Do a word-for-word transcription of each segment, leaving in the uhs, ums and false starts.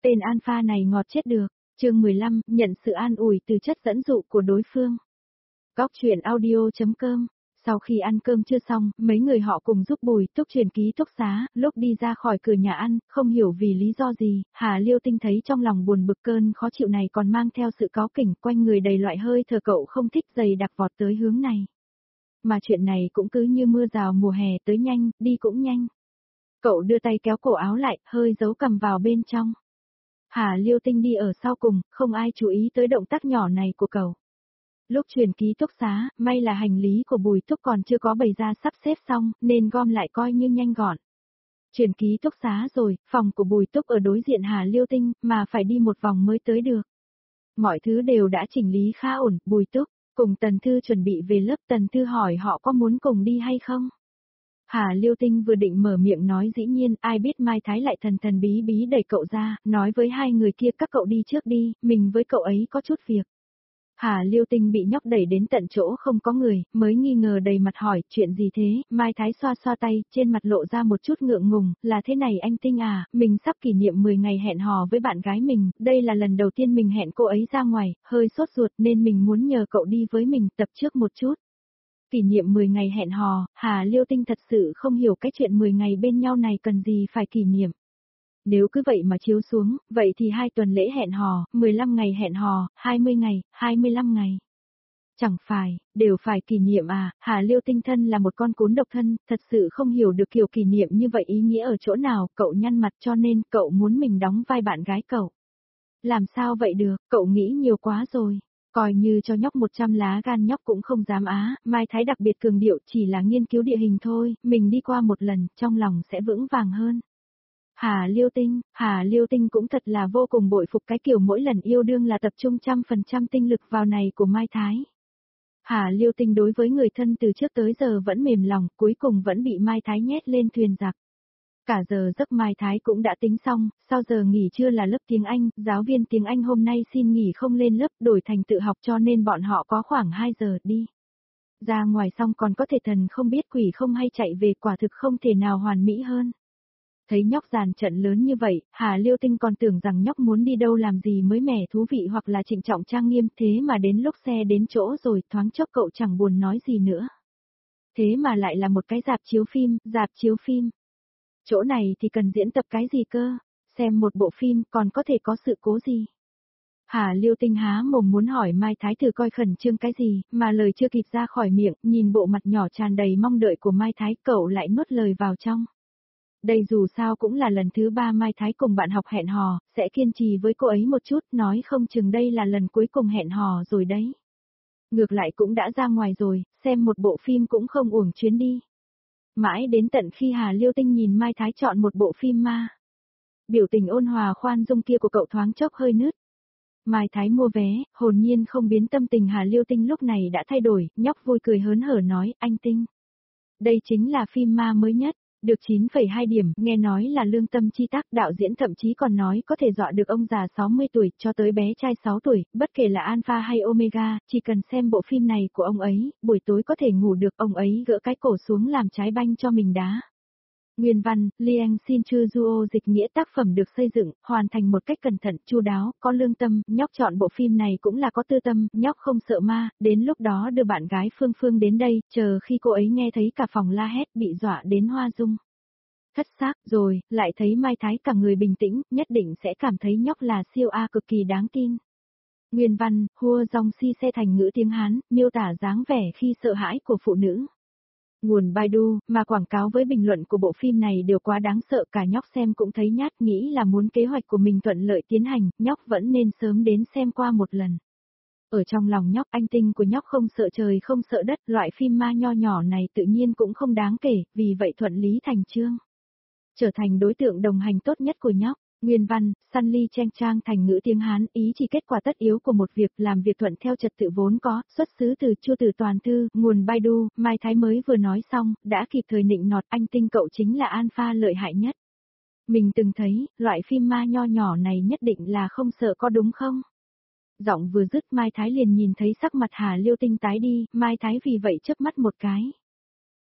Tên alpha này ngọt chết được. Chương mười lăm, nhận sự an ủi từ chất dẫn dụ của đối phương. Góc truyện audio chấm com. Sau khi ăn cơm chưa xong, mấy người họ cùng giúp Bùi Túc chuyển ký túc xá, lúc đi ra khỏi cửa nhà ăn, không hiểu vì lý do gì, Hà Liêu Tinh thấy trong lòng buồn bực cơn khó chịu này còn mang theo sự cáu kỉnh, quanh người đầy loại hơi thở cậu không thích dày đặc vọt tới hướng này. Mà chuyện này cũng cứ như mưa rào mùa hè tới nhanh, đi cũng nhanh. Cậu đưa tay kéo cổ áo lại, hơi giấu cầm vào bên trong. Hà Liêu Tinh đi ở sau cùng, không ai chú ý tới động tác nhỏ này của cậu. Lúc chuyển ký túc xá, may là hành lý của Bùi Túc còn chưa có bày ra sắp xếp xong, nên gom lại coi như nhanh gọn. Chuyển ký túc xá rồi, phòng của Bùi Túc ở đối diện Hà Liêu Tinh, mà phải đi một vòng mới tới được. Mọi thứ đều đã chỉnh lý khá ổn, Bùi Túc, cùng Tần Thư chuẩn bị về lớp. Tần Thư hỏi họ có muốn cùng đi hay không? Hà Liêu Tinh vừa định mở miệng nói dĩ nhiên, ai biết Mai Thái lại thần thần bí bí đẩy cậu ra, nói với hai người kia các cậu đi trước đi, mình với cậu ấy có chút việc. Hà Liêu Tinh bị nhóc đẩy đến tận chỗ không có người, mới nghi ngờ đầy mặt hỏi, chuyện gì thế? Mai Thái xoa xoa tay, trên mặt lộ ra một chút ngượng ngùng, là thế này anh Tinh à, mình sắp kỷ niệm mười ngày hẹn hò với bạn gái mình, đây là lần đầu tiên mình hẹn cô ấy ra ngoài, hơi sốt ruột nên mình muốn nhờ cậu đi với mình tập trước một chút. Kỷ niệm mười ngày hẹn hò, Hà Liêu Tinh thật sự không hiểu cái chuyện mười ngày bên nhau này cần gì phải kỷ niệm. Nếu cứ vậy mà chiếu xuống, vậy thì hai tuần lễ hẹn hò, mười lăm ngày hẹn hò, hai mươi ngày, hai mươi lăm ngày. Chẳng phải, đều phải kỷ niệm à, Hà Liêu Tinh thân là một con cún độc thân, thật sự không hiểu được kiểu kỷ niệm như vậy ý nghĩa ở chỗ nào, cậu nhăn mặt cho nên cậu muốn mình đóng vai bạn gái cậu. Làm sao vậy được, cậu nghĩ nhiều quá rồi. Coi như cho nhóc một trăm lá gan nhóc cũng không dám á, Mai Thái đặc biệt cường điệu chỉ là nghiên cứu địa hình thôi, mình đi qua một lần, trong lòng sẽ vững vàng hơn. Hà Liêu Tinh, Hà Liêu Tinh cũng thật là vô cùng bội phục cái kiểu mỗi lần yêu đương là tập trung trăm phần trăm tinh lực vào này của Mai Thái. Hà Liêu Tinh đối với người thân từ trước tới giờ vẫn mềm lòng, cuối cùng vẫn bị Mai Thái nhét lên thuyền giặc. Cả giờ giấc Mai Thái cũng đã tính xong, sau giờ nghỉ trưa là lớp tiếng Anh, giáo viên tiếng Anh hôm nay xin nghỉ không lên lớp, đổi thành tự học cho nên bọn họ có khoảng hai giờ đi. Ra ngoài xong còn có thể thần không biết quỷ không hay chạy về, quả thực không thể nào hoàn mỹ hơn. Thấy nhóc dàn trận lớn như vậy, Hà Liêu Tinh còn tưởng rằng nhóc muốn đi đâu làm gì mới mẻ thú vị hoặc là trịnh trọng trang nghiêm, thế mà đến lúc xe đến chỗ rồi thoáng chốc cậu chẳng buồn nói gì nữa. Thế mà lại là một cái rạp chiếu phim, rạp chiếu phim. Chỗ này thì cần diễn tập cái gì cơ, xem một bộ phim còn có thể có sự cố gì. Hà Liêu Tinh há mồm muốn hỏi Mai Thái thử coi khẩn trương cái gì, mà lời chưa kịp ra khỏi miệng, nhìn bộ mặt nhỏ tràn đầy mong đợi của Mai Thái cậu lại nuốt lời vào trong. Đây dù sao cũng là lần thứ ba Mai Thái cùng bạn học hẹn hò, sẽ kiên trì với cô ấy một chút, nói không chừng đây là lần cuối cùng hẹn hò rồi đấy. Ngược lại cũng đã ra ngoài rồi, xem một bộ phim cũng không uổng chuyến đi. Mãi đến tận khi Hà Liêu Tinh nhìn Mai Thái chọn một bộ phim ma. Biểu tình ôn hòa khoan dung kia của cậu thoáng chốc hơi nứt. Mai Thái mua vé, hồn nhiên không biến tâm tình Hà Liêu Tinh lúc này đã thay đổi, nhóc vui cười hớn hở nói, anh Tinh. Đây chính là phim ma mới nhất, được chín phẩy hai điểm, nghe nói là lương tâm chi tác, đạo diễn thậm chí còn nói có thể dọa được ông già sáu mươi tuổi cho tới bé trai sáu tuổi, bất kể là alpha hay omega, chỉ cần xem bộ phim này của ông ấy, buổi tối có thể ngủ được, ông ấy gỡ cái cổ xuống làm trái banh cho mình đá. Nguyên văn, Liang Xin Chu Duo dịch nghĩa tác phẩm được xây dựng, hoàn thành một cách cẩn thận, chu đáo, có lương tâm, nhóc chọn bộ phim này cũng là có tư tâm, nhóc không sợ ma, đến lúc đó đưa bạn gái Phương Phương đến đây, chờ khi cô ấy nghe thấy cả phòng la hét bị dọa đến hoa dung. Thất xác, rồi, lại thấy Mai Thái cả người bình tĩnh, nhất định sẽ cảm thấy nhóc là siêu A cực kỳ đáng tin. Nguyên văn, Hua Dong Si xe thành ngữ tiếng Hán, miêu tả dáng vẻ khi sợ hãi của phụ nữ. Nguồn Baidu, mà quảng cáo với bình luận của bộ phim này đều quá đáng sợ, cả nhóc xem cũng thấy nhát, nghĩ là muốn kế hoạch của mình thuận lợi tiến hành, nhóc vẫn nên sớm đến xem qua một lần. Ở trong lòng nhóc, anh Tinh của nhóc không sợ trời không sợ đất, loại phim ma nho nhỏ này tự nhiên cũng không đáng kể, vì vậy thuận lý thành chương. Trở thành đối tượng đồng hành tốt nhất của nhóc. Nguyên văn, Sunny Cheng Trang thành ngữ tiếng Hán, ý chỉ kết quả tất yếu của một việc, làm việc thuận theo trật tự vốn có, xuất xứ từ Chu Tử Toàn Thư, nguồn Baidu, Mai Thái mới vừa nói xong, đã kịp thời nịnh nọt, anh Tinh cậu chính là alpha lợi hại nhất. Mình từng thấy, loại phim ma nho nhỏ này nhất định là không sợ có đúng không? Giọng vừa dứt Mai Thái liền nhìn thấy sắc mặt Hà Liêu Tinh tái đi, Mai Thái vì vậy chớp mắt một cái.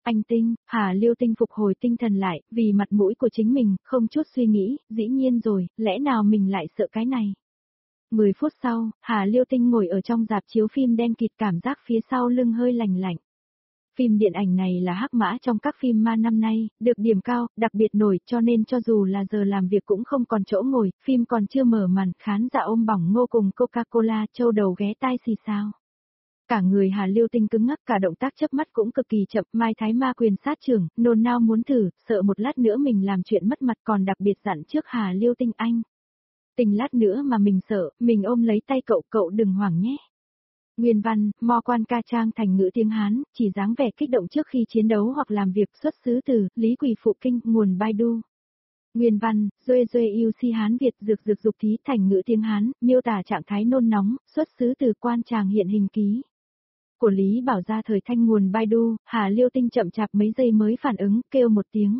Anh Tinh, Hà Liêu Tinh phục hồi tinh thần lại, vì mặt mũi của chính mình, không chút suy nghĩ, dĩ nhiên rồi, lẽ nào mình lại sợ cái này. mười phút sau, Hà Liêu Tinh ngồi ở trong rạp chiếu phim đen kịt cảm giác phía sau lưng hơi lành lạnh. Phim điện ảnh này là hắc mã trong các phim ma năm nay, được điểm cao, đặc biệt nổi cho nên cho dù là giờ làm việc cũng không còn chỗ ngồi, phim còn chưa mở màn, khán giả ôm bỏng ngô cùng Coca-Cola châu đầu ghé tai xì xào. Cả người Hà Liêu Tinh cứng ngắc, cả động tác chớp mắt cũng cực kỳ chậm, Mai Thái Ma quyền sát trưởng, nôn nao muốn thử, sợ một lát nữa mình làm chuyện mất mặt còn đặc biệt dặn trước Hà Liêu Tinh anh. Tình lát nữa mà mình sợ, mình ôm lấy tay cậu, cậu đừng hoảng nhé. Nguyên văn, Mo Quan Ca trang thành ngữ tiếng Hán, chỉ dáng vẻ kích động trước khi chiến đấu hoặc làm việc, xuất xứ từ Lý Quỳ Phụ Kinh, nguồn Baidu. Nguyên văn, Duê Duê Yêu Si Hán Việt dược dược dục thí thành ngữ tiếng Hán, miêu tả trạng thái nôn nóng, xuất xứ từ quan tràng hiện hình ký. Của Lý Bảo Gia thời thanh nguồn Baidu, Hà Liêu Tinh chậm chạp mấy giây mới phản ứng, kêu một tiếng.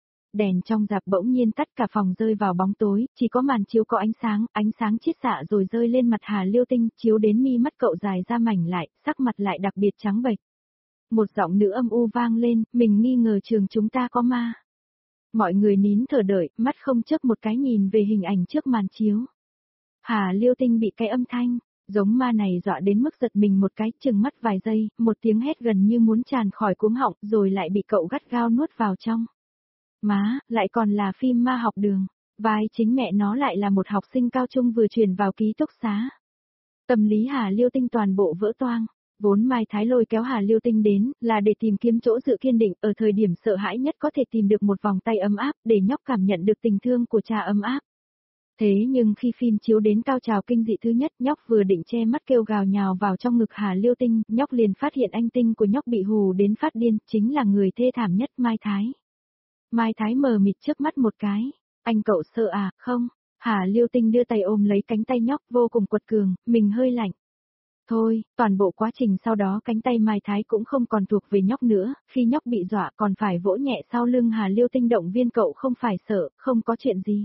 Đèn trong rạp bỗng nhiên tắt, cả phòng rơi vào bóng tối, chỉ có màn chiếu có ánh sáng, ánh sáng chiết xạ rồi rơi lên mặt Hà Liêu Tinh, chiếu đến mi mắt cậu dài ra mảnh lại, sắc mặt lại đặc biệt trắng bệch. Một giọng nữ âm u vang lên, mình nghi ngờ trường chúng ta có ma. Mọi người nín thở đợi, mắt không chớp một cái nhìn về hình ảnh trước màn chiếu. Hà Liêu Tinh bị cái âm thanh, giống ma này dọa đến mức giật mình một cái, chừng mắt vài giây, một tiếng hét gần như muốn tràn khỏi cuống họng, rồi lại bị cậu gắt gao nuốt vào trong. Má, lại còn là phim ma học đường, vai chính mẹ nó lại là một học sinh cao trung vừa chuyển vào ký túc xá. Tâm lý Hà Liêu Tinh toàn bộ vỡ toang, vốn Mai Thái lôi kéo Hà Liêu Tinh đến, là để tìm kiếm chỗ dựa kiên định, ở thời điểm sợ hãi nhất có thể tìm được một vòng tay ấm áp, để nhóc cảm nhận được tình thương của cha ấm áp. Thế nhưng khi phim chiếu đến cao trào kinh dị thứ nhất, nhóc vừa định che mắt kêu gào nhào vào trong ngực Hà Liêu Tinh, nhóc liền phát hiện anh Tinh của nhóc bị hù đến phát điên, chính là người thê thảm nhất Mai Thái. Mai Thái mờ mịt trước mắt một cái, anh cậu sợ à, không? Hà Liêu Tinh đưa tay ôm lấy cánh tay nhóc vô cùng quật cường, mình hơi lạnh. Thôi, toàn bộ quá trình sau đó cánh tay Mai Thái cũng không còn thuộc về nhóc nữa, khi nhóc bị dọa còn phải vỗ nhẹ sau lưng Hà Liêu Tinh động viên cậu không phải sợ, không có chuyện gì.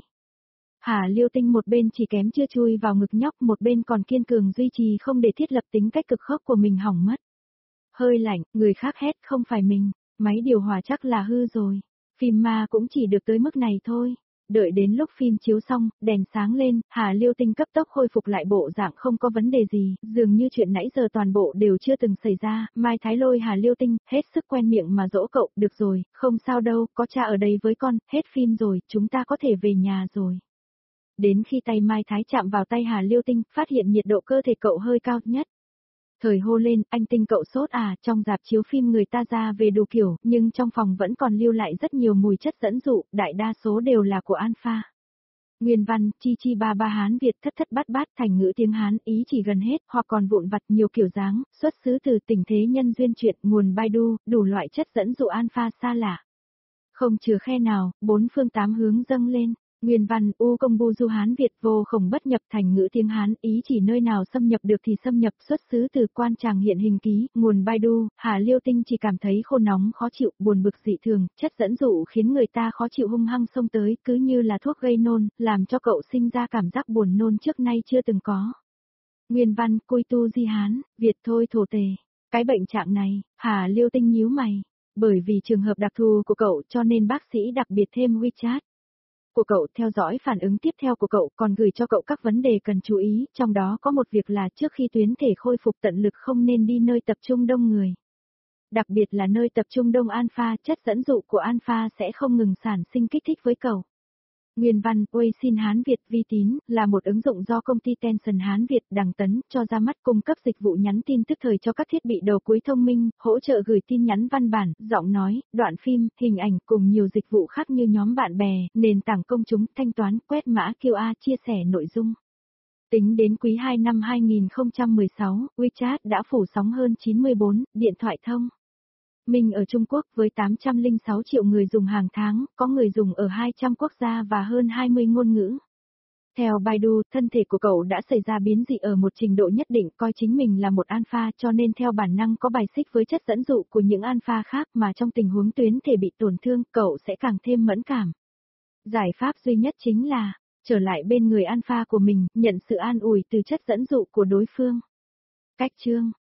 Hà Liêu Tinh một bên chỉ kém chưa chui vào ngực nhóc, một bên còn kiên cường duy trì không để thiết lập tính cách cực khốc của mình hỏng mất. Hơi lạnh, người khác hét không phải mình, máy điều hòa chắc là hư rồi. Phim ma cũng chỉ được tới mức này thôi. Đợi đến lúc phim chiếu xong, đèn sáng lên, Hà Liêu Tinh cấp tốc khôi phục lại bộ dạng không có vấn đề gì, dường như chuyện nãy giờ toàn bộ đều chưa từng xảy ra. Mai Thái lôi Hà Liêu Tinh, hết sức quen miệng mà dỗ cậu, được rồi, không sao đâu, có cha ở đây với con, hết phim rồi, chúng ta có thể về nhà rồi. Đến khi tay Mai Thái chạm vào tay Hà Liêu Tinh, phát hiện nhiệt độ cơ thể cậu hơi cao nhất. Thời hô lên, anh Tinh cậu sốt à, trong rạp chiếu phim người ta ra về đủ kiểu, nhưng trong phòng vẫn còn lưu lại rất nhiều mùi chất dẫn dụ, đại đa số đều là của Alpha. Nguyên văn, chi chi ba ba Hán Việt thất thất bát bát thành ngữ tiếng Hán, ý chỉ gần hết, hoặc còn vụn vặt nhiều kiểu dáng, xuất xứ từ tình thế nhân duyên chuyện, nguồn Baidu, đủ loại chất dẫn dụ Alpha xa lạ. Không chừa khe nào, bốn phương tám hướng dâng lên. Nguyên văn, U công bu du Hán Việt vô khổng bất nhập thành ngữ tiếng Hán, ý chỉ nơi nào xâm nhập được thì xâm nhập, xuất xứ từ quan tràng hiện hình ký, nguồn Baidu. Hà Liêu Tinh chỉ cảm thấy khô nóng khó chịu, buồn bực dị thường, chất dẫn dụ khiến người ta khó chịu hung hăng xông tới, cứ như là thuốc gây nôn, làm cho cậu sinh ra cảm giác buồn nôn trước nay chưa từng có. Nguyên văn, Cui tu di Hán, Việt thôi thổ tề. Cái bệnh trạng này, Hà Liêu Tinh nhíu mày, bởi vì trường hợp đặc thù của cậu cho nên bác sĩ đặc biệt thêm WeChat của cậu theo dõi phản ứng tiếp theo của cậu, còn gửi cho cậu các vấn đề cần chú ý, trong đó có một việc là trước khi tuyến thể khôi phục tận lực không nên đi nơi tập trung đông người. Đặc biệt là nơi tập trung đông alpha, chất dẫn dụ của alpha sẽ không ngừng sản sinh kích thích với cậu. Nguyên văn, Weixin Hán Việt vi tín, là một ứng dụng do công ty Tencent Hán Việt đằng tấn, cho ra mắt cung cấp dịch vụ nhắn tin tức thời cho các thiết bị đầu cuối thông minh, hỗ trợ gửi tin nhắn văn bản, giọng nói, đoạn phim, hình ảnh cùng nhiều dịch vụ khác như nhóm bạn bè, nền tảng công chúng, thanh toán, quét mã quy rờ, chia sẻ nội dung. Tính đến quý hai năm hai nghìn không trăm mười sáu, WeChat đã phủ sóng hơn chín mươi bốn, điện thoại thông minh ở Trung Quốc với tám trăm lẻ sáu triệu người dùng hàng tháng, có người dùng ở hai trăm quốc gia và hơn hai mươi ngôn ngữ. Theo Baidu, thân thể của cậu đã xảy ra biến dị ở một trình độ nhất định, coi chính mình là một alpha cho nên theo bản năng có bài xích với chất dẫn dụ của những alpha khác, mà trong tình huống tuyến thể bị tổn thương, cậu sẽ càng thêm mẫn cảm. Giải pháp duy nhất chính là trở lại bên người alpha của mình, nhận sự an ủi từ chất dẫn dụ của đối phương. Cách chương